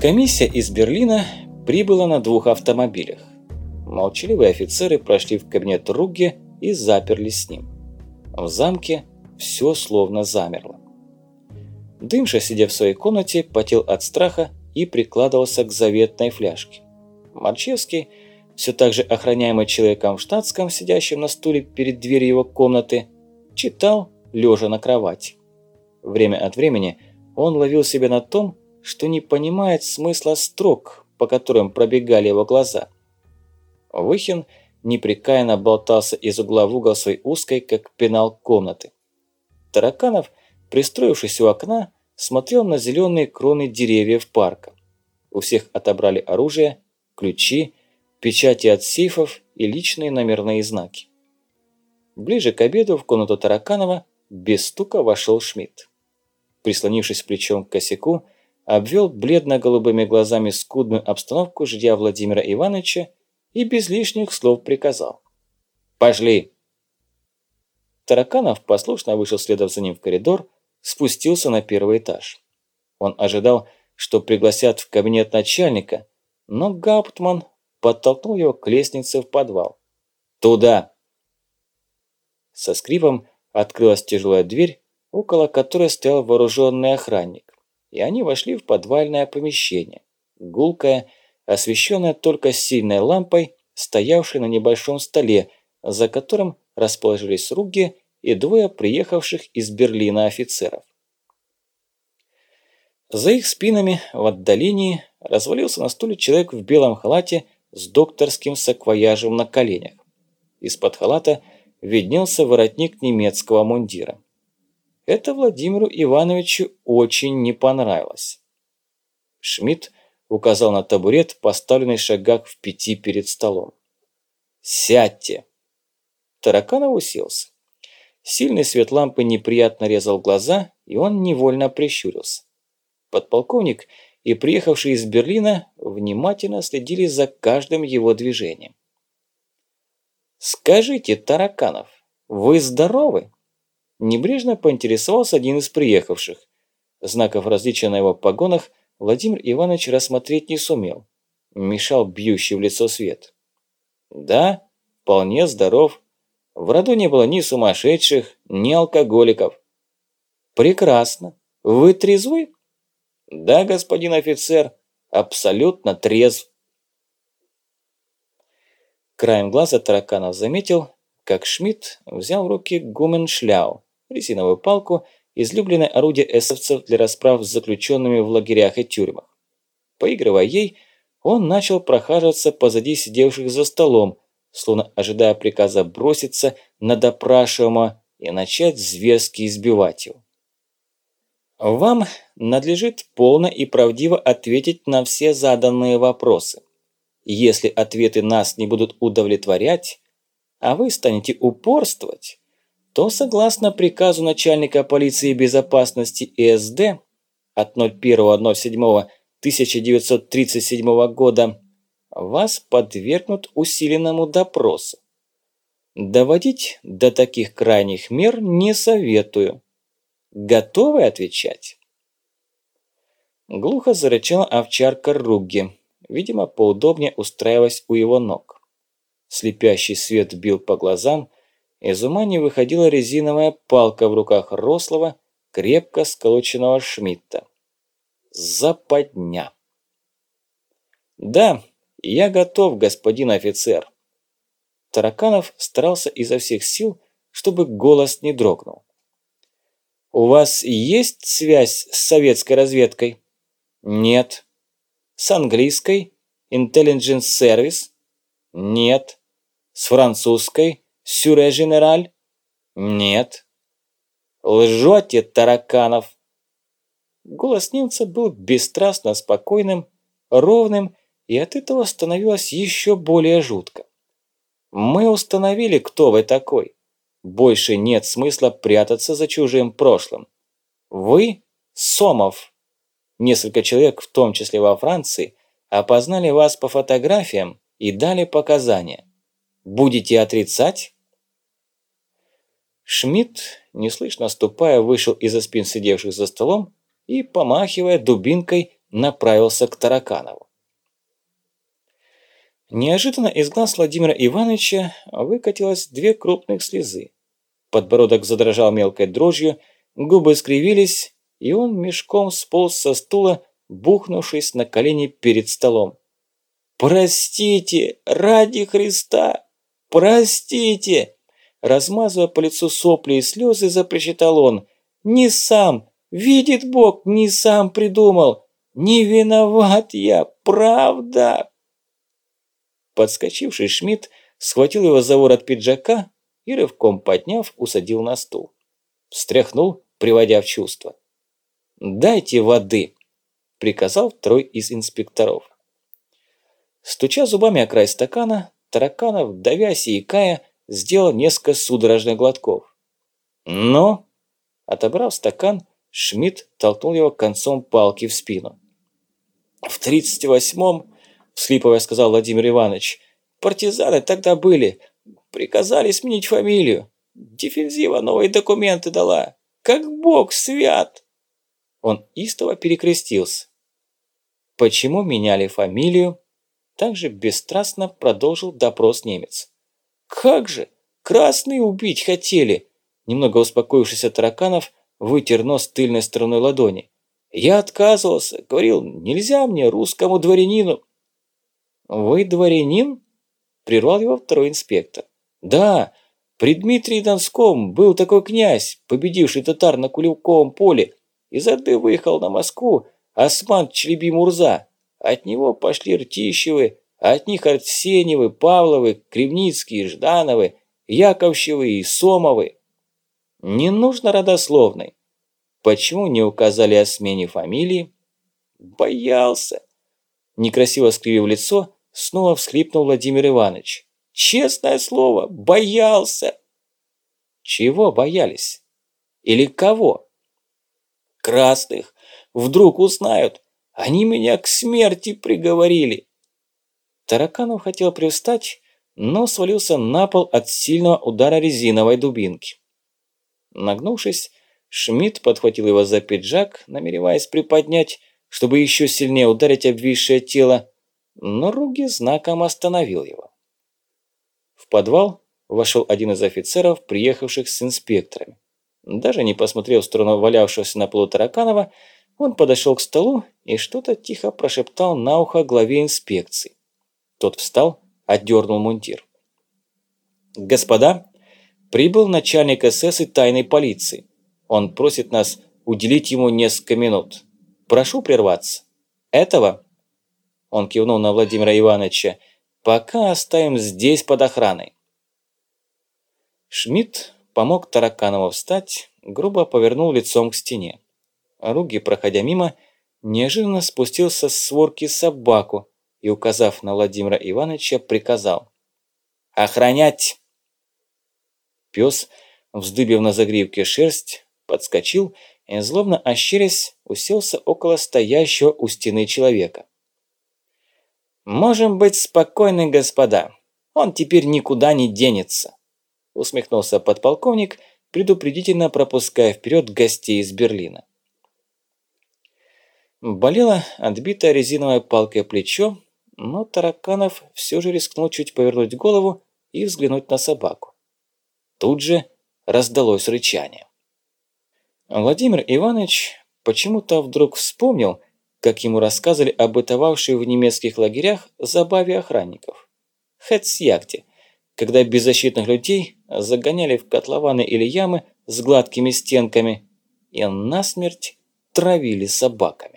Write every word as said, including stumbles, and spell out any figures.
Комиссия из Берлина прибыла на двух автомобилях. Молчаливые офицеры прошли в кабинет Ругге и заперлись с ним. В замке все словно замерло. Дымша, сидя в своей комнате, потел от страха и прикладывался к заветной фляжке. Марчевский, все так же охраняемый человеком в штатском, сидящим на стуле перед дверью его комнаты, читал, лежа на кровати. Время от времени он ловил себя на том, что не понимает смысла строк, по которым пробегали его глаза. Выхин непрекаянно болтался из угла в угол своей узкой, как пенал, комнаты. Тараканов, пристроившись у окна, смотрел на зеленые кроны деревьев парка. У всех отобрали оружие, ключи, печати от сейфов и личные номерные знаки. Ближе к обеду в комнату Тараканова без стука вошел Шмидт. Прислонившись плечом к косяку, обвел бледно-голубыми глазами скудную обстановку жилья Владимира Ивановича и без лишних слов приказал: «Пошли!». Тараканов послушно вышел следом за ним в коридор, спустился на первый этаж. Он ожидал, что пригласят в кабинет начальника, но Гауптман подтолкнул его к лестнице в подвал. «Туда!». Со скрипом открылась тяжелая дверь, около которой стоял вооруженный охранник, и они вошли в подвальное помещение, гулкое, освещенное только сильной лампой, стоявшей на небольшом столе, за которым расположились Ругге и двое приехавших из Берлина офицеров. За их спинами в отдалении развалился на стуле человек в белом халате с докторским саквояжем на коленях. Из-под халата виднелся воротник немецкого мундира. Это Владимиру Ивановичу очень не понравилось. Шмидт указал на табурет, поставленный в шагах в пяти перед столом. «Сядьте!». Тараканов уселся. Сильный свет лампы неприятно резал глаза, и он невольно прищурился. Подполковник и приехавший из Берлина внимательно следили за каждым его движением. «Скажите, Тараканов, вы здоровы?» Небрежно поинтересовался один из приехавших. Знаков различия на его погонах Владимир Иванович рассмотреть не сумел. Мешал бьющий в лицо свет. «Да, вполне здоров. В роду не было ни сумасшедших, ни алкоголиков». «Прекрасно. Вы трезвы?» «Да, господин офицер, абсолютно трезв». Краем глаза Тараканов заметил, как Шмидт взял в руки гуменшляу, резиновую палку, излюбленное орудие эсэсовцев для расправ с заключенными в лагерях и тюрьмах. Поигрывая ей, он начал прохаживаться позади сидевших за столом, словно ожидая приказа броситься на допрашиваемого и начать зверски избивать его. «Вам надлежит полно и правдиво ответить на все заданные вопросы. Если ответы нас не будут удовлетворять, а вы станете упорствовать, то, согласно приказу начальника полиции безопасности ЭСД от ноль первого ноль седьмого тысяча девятьсот тридцать седьмого года, вас подвергнут усиленному допросу. Доводить до таких крайних мер не советую. Готовы отвечать?» Глухо зарычала овчарка Ругге, видимо, поудобнее устраиваясь у его ног. Слепящий свет бил по глазам, из ума не выходила резиновая палка в руках рослого, крепко сколоченного Шмидта. Западня. «Да, я готов, господин офицер». Тараканов старался изо всех сил, чтобы голос не дрогнул. «У вас есть связь с советской разведкой?» «Нет». «С английской? Intelligence Service?» «Нет». «С французской? Сюре Женераль?» «Нет». «Лжете, Тараканов!» Голос немца был бесстрастно спокойным, ровным, и от этого становилось еще более жутко. «Мы установили, кто вы такой. Больше нет смысла прятаться за чужим прошлым. Вы Сомов. Несколько человек, в том числе во Франции, опознали вас по фотографиям и дали показания. Будете отрицать?» Шмидт, неслышно ступая, вышел из-за спин сидевших за столом и, помахивая дубинкой, направился к Тараканову. Неожиданно из глаз Владимира Ивановича выкатилось две крупных слезы. Подбородок задрожал мелкой дрожью, губы скривились, и он мешком сполз со стула, бухнувшись на колени перед столом. «Простите, ради Христа! Простите!» Размазывая по лицу сопли и слезы, запричитал он. «Не сам! Видит Бог, не сам придумал! Не виноват я, правда!» Подскочивший Шмидт схватил его за ворот пиджака и, рывком подняв, усадил на стул. Встряхнул, приводя в чувство. «Дайте воды!» – приказал второй из инспекторов. Стуча зубами о край стакана, Тараканов, давясь и икая, сделал несколько судорожных глотков. «Но!» – отобрав стакан, Шмидт толкнул его концом палки в спину. «В тридцать восьмом, – всхлипывая сказал Владимир Иванович, – партизаны тогда были, приказали сменить фамилию. Дефензива новые документы дала. Как Бог свят!» Он истово перекрестился. «Почему меняли фамилию?» Также бесстрастно продолжил допрос немец. «Как же! Красные убить хотели!» Немного успокоившийся Тараканов вытер нос тыльной стороной ладони. «Я отказывался, говорил, нельзя мне, русскому дворянину». «Вы дворянин?» – прервал его второй инспектор. «Да, при Дмитрии Донском был такой князь, победивший татар на Куликовом поле. Из Орды выехал на Москву Осман Чelebi-Мурза. От него пошли Ртищевы, а от них Арсеньевы, Павловы, Кривницкие, Ждановы, Яковлевы и Сомовы. Не нужно родословной. Почему не указали о смене фамилии?» «Боялся». Некрасиво скривив лицо, снова всхлипнул Владимир Иванович. «Честное слово, боялся». «Чего боялись? Или кого?» «Красных. Вдруг узнают. Они меня к смерти приговорили». Тараканов хотел привстать, но свалился на пол от сильного удара резиновой дубинки. Нагнувшись, Шмидт подхватил его за пиджак, намереваясь приподнять, чтобы еще сильнее ударить обвисшее тело, но Руги знаком остановил его. В подвал вошел один из офицеров, приехавших с инспекторами. Даже не посмотрев в сторону валявшегося на полу Тараканова, он подошел к столу и что-то тихо прошептал на ухо главе инспекции. Тот встал, отдернул мундир. «Господа, прибыл начальник эс эс и тайной полиции. Он просит нас уделить ему несколько минут. Прошу прерваться. Этого...» Он кивнул на Владимира Ивановича. «Пока оставим здесь под охраной». Шмидт помог Тараканову встать, грубо повернул лицом к стене. Руги, проходя мимо, неожиданно спустился с сворки собаку и, указав на Владимира Ивановича, приказал: «Охранять!» Пес, вздыбив на загривке шерсть, подскочил и, злобно ощерясь, уселся около стоящего у стены человека. «Можем быть спокойны, господа. Он теперь никуда не денется», – усмехнулся подполковник, предупредительно пропуская вперед гостей из Берлина. Болело отбитое резиновой палкой плечо, но Тараканов все же рискнул чуть повернуть голову и взглянуть на собаку. Тут же раздалось рычание. Владимир Иванович почему-то вдруг вспомнил, как ему рассказывали о бытовавшей в немецких лагерях забаве охранников. Хэтсьягде, когда беззащитных людей загоняли в котлованы или ямы с гладкими стенками и насмерть травили собаками.